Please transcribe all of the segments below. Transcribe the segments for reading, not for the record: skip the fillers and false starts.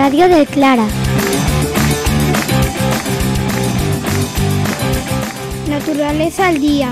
radio del Clara. Naturaleza al día.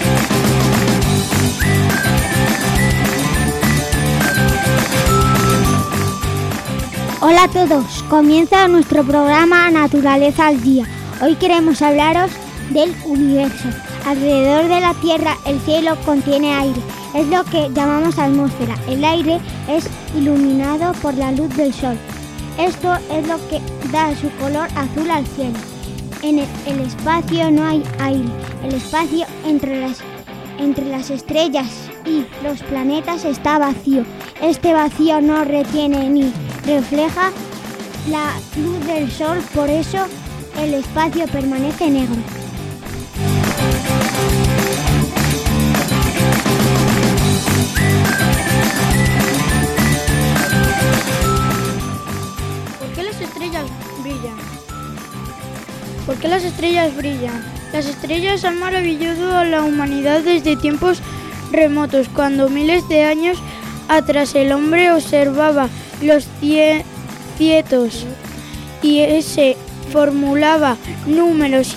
Hola a todos, comienza nuestro programa Naturaleza al Día. Hoy queremos hablaros del universo. Alrededor de la Tierra el cielo contiene aire, es lo que llamamos atmósfera. El aire es iluminado por la luz del sol. Esto es lo que da su color azul al cielo. En el espacio no hay aire. El espacio entre las estrellas y los planetas está vacío. Este vacío no retiene ni refleja la luz del sol, por eso el espacio permanece negro. ¿Por qué las estrellas brillan? ¿Por qué las estrellas brillan? Las estrellas han maravillado a la humanidad desde tiempos remotos, cuando miles de años atrás el hombre observaba los cielos y se formulaba números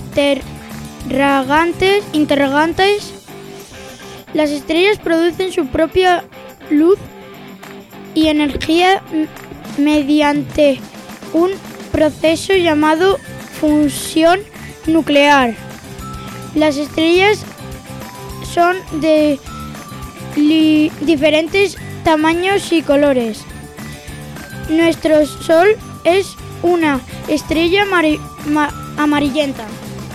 interrogantes. Las estrellas producen su propia luz y energía mediante un proceso llamado fusión nuclear. Las estrellas son de diferentes tamaños y colores. Nuestro Sol es una estrella amarillenta.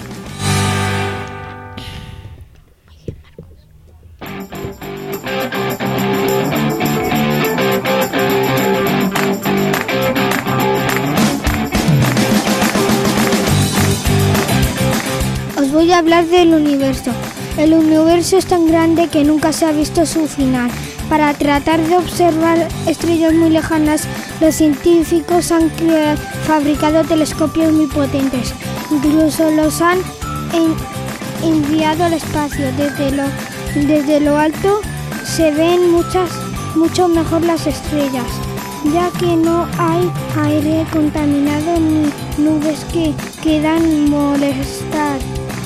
Os voy a hablar del universo. El universo es tan grande que nunca se ha visto su final. Para tratar de observar estrellas muy lejanas, los científicos han fabricado telescopios muy potentes. Incluso los han enviado al espacio. Desde lo alto se ven mucho mejor las estrellas, ya que no hay aire contaminado ni nubes que quieran molestar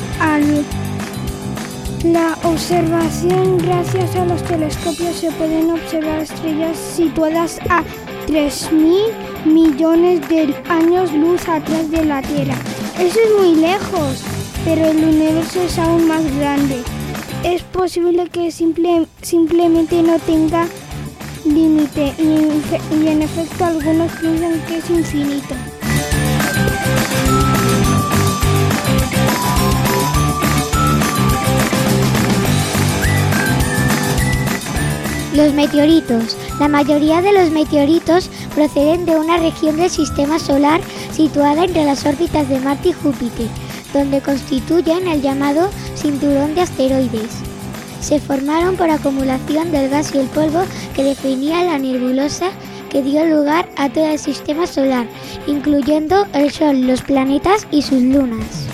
la observación. Gracias a los telescopios se pueden observar estrellas situadas a 3.000 millones de años luz atrás de la Tierra. Eso es muy lejos, pero el universo es aún más grande. Es posible que simplemente no tenga límite y en efecto algunos piensan que es infinito. Los meteoritos. La mayoría de los meteoritos proceden de una región del sistema solar situada entre las órbitas de Marte y Júpiter, donde constituyen el llamado cinturón de asteroides. Se formaron por acumulación del gas y el polvo que definía la nebulosa que dio lugar a todo el sistema solar, incluyendo el Sol, los planetas y sus lunas.